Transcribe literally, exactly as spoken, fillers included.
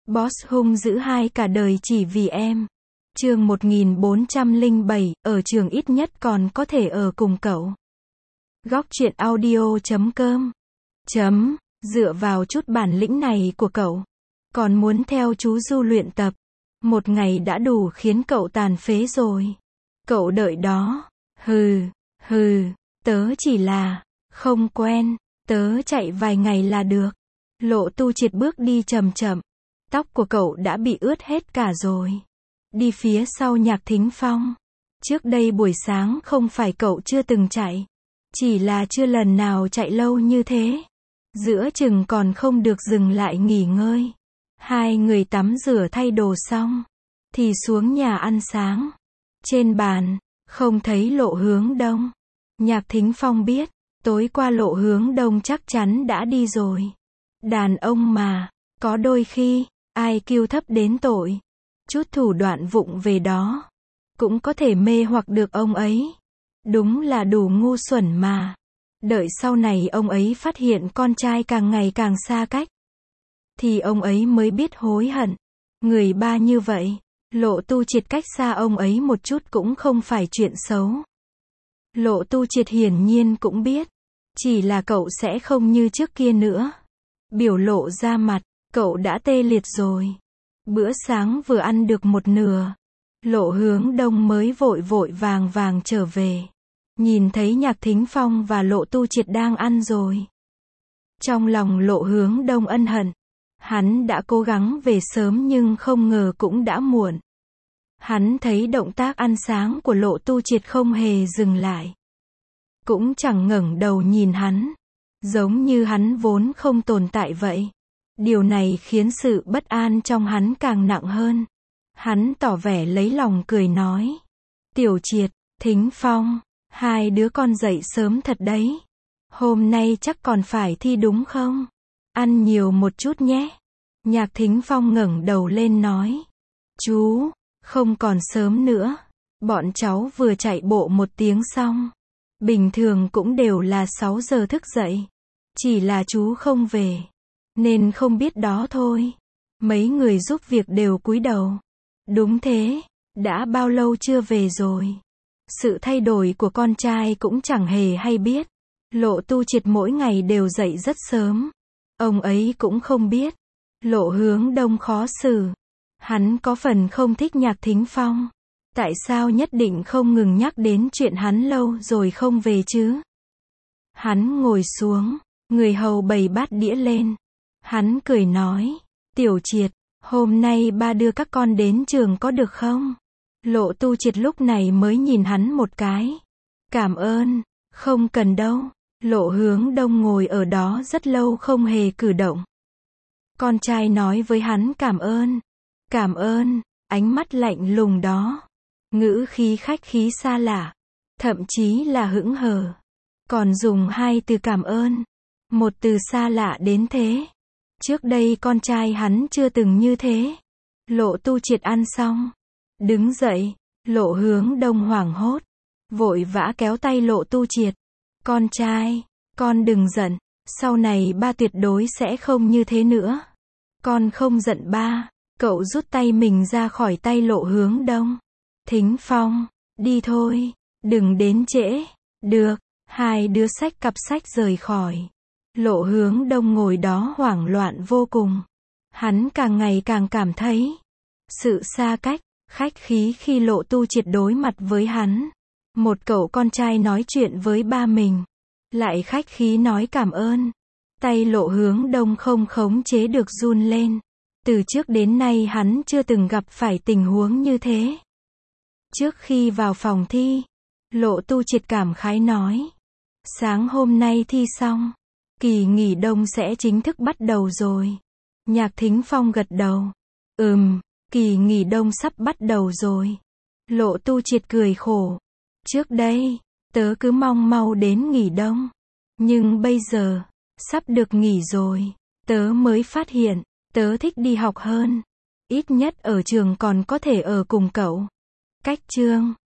Boss hung dữ hai cả đời chỉ vì em. Chương một nghìn bốn trăm lẻ bảy, ở trường ít nhất còn có thể ở cùng cậu. Góc truyện audio chấm com. Chấm, dựa vào chút bản lĩnh này của cậu, còn muốn theo chú Du luyện tập. Một ngày đã đủ khiến cậu tàn phế rồi. Cậu đợi đó. Hừ, hừ, tớ chỉ là không quen, tớ chạy vài ngày là được. Lộ Tu Triệt bước đi chậm chậm. Tóc của cậu đã bị ướt hết cả rồi. Đi phía sau Nhạc Thính Phong. Trước đây buổi sáng không phải cậu chưa từng chạy, chỉ là chưa lần nào chạy lâu như thế. Giữa chừng còn không được dừng lại nghỉ ngơi. Hai người tắm rửa thay đồ xong thì xuống nhà ăn sáng. Trên bàn không thấy Lộ Hướng Đông. Nhạc Thính Phong biết tối qua Lộ Hướng Đông chắc chắn đã đi rồi. Đàn ông mà, có đôi khi ai kiu thấp đến tội, chút thủ đoạn vụng về đó cũng có thể mê hoặc được ông ấy. Đúng là đủ ngu xuẩn mà. Đợi sau này ông ấy phát hiện con trai càng ngày càng xa cách, thì ông ấy mới biết hối hận. Người ba như vậy, Lộ Tu Triệt cách xa ông ấy một chút cũng không phải chuyện xấu. Lộ Tu Triệt hiển nhiên cũng biết, chỉ là cậu sẽ không như trước kia nữa. Biểu lộ ra mặt, cậu đã tê liệt rồi. Bữa sáng vừa ăn được một nửa, Lộ Hướng Đông mới vội vội vàng vàng trở về. Nhìn thấy Nhạc Thính Phong và Lộ Tu Triệt đang ăn rồi, trong lòng Lộ Hướng Đông ân hận. Hắn đã cố gắng về sớm nhưng không ngờ cũng đã muộn. Hắn thấy động tác ăn sáng của Lộ Tu Triệt không hề dừng lại, cũng chẳng ngẩng đầu nhìn hắn, giống như hắn vốn không tồn tại vậy. Điều này khiến sự bất an trong hắn càng nặng hơn. Hắn tỏ vẻ lấy lòng cười nói: Tiểu Triệt, Thính Phong, hai đứa con dậy sớm thật đấy. Hôm nay chắc còn phải thi đúng không? Ăn nhiều một chút nhé. Nhạc Thính Phong ngẩng đầu lên nói: Chú, không còn sớm nữa. Bọn cháu vừa chạy bộ một tiếng xong. Bình thường cũng đều là sáu giờ thức dậy. Chỉ là chú không về, nên không biết đó thôi. Mấy người giúp việc đều cúi đầu. Đúng thế, đã bao lâu chưa về rồi. Sự thay đổi của con trai cũng chẳng hề hay biết. Lộ Tu Triệt mỗi ngày đều dậy rất sớm. Ông ấy cũng không biết Lộ Hướng Đông khó xử. Hắn có phần không thích Nhạc Thính Phong. Tại sao nhất định không ngừng nhắc đến chuyện hắn lâu rồi không về chứ? Hắn ngồi xuống, người hầu bày bát đĩa lên. Hắn cười nói: Tiểu Triệt, hôm nay ba đưa các con đến trường có được không? Lộ Tu Triệt lúc này mới nhìn hắn một cái. Cảm ơn, không cần đâu. Lộ Hướng Đông ngồi ở đó rất lâu không hề cử động. Con trai nói với hắn cảm ơn. Cảm ơn, ánh mắt lạnh lùng đó, ngữ khí khách khí xa lạ, thậm chí là hững hờ. Còn dùng hai từ cảm ơn, một từ xa lạ đến thế. Trước đây con trai hắn chưa từng như thế. Lộ Tu Triệt ăn xong, đứng dậy. Lộ Hướng Đông hoảng hốt, vội vã kéo tay Lộ Tu Triệt. Con trai, con đừng giận. Sau này ba tuyệt đối sẽ không như thế nữa. Con không giận ba. Cậu rút tay mình ra khỏi tay Lộ Hướng Đông. Thính Phong, đi thôi, đừng đến trễ. Được. Hai đứa xách cặp sách rời khỏi. Lộ Hướng Đông ngồi đó hoảng loạn vô cùng. Hắn càng ngày càng cảm thấy sự xa cách, khách khí khi Lộ Tu Triệt đối mặt với hắn. Một cậu con trai nói chuyện với ba mình, lại khách khí nói cảm ơn. Tay Lộ Hướng Đông không khống chế được run lên. Từ trước đến nay hắn chưa từng gặp phải tình huống như thế. Trước khi vào phòng thi, Lộ Tu Triệt cảm khái nói: Sáng hôm nay thi xong, kỳ nghỉ đông sẽ chính thức bắt đầu rồi. Nhạc Thính Phong gật đầu. Ừm, kỳ nghỉ đông sắp bắt đầu rồi. Lộ Tu Triệt cười khổ. Trước đây, tớ cứ mong mau đến nghỉ đông. Nhưng bây giờ, sắp được nghỉ rồi, tớ mới phát hiện, tớ thích đi học hơn. Ít nhất ở trường còn có thể ở cùng cậu. Cách chương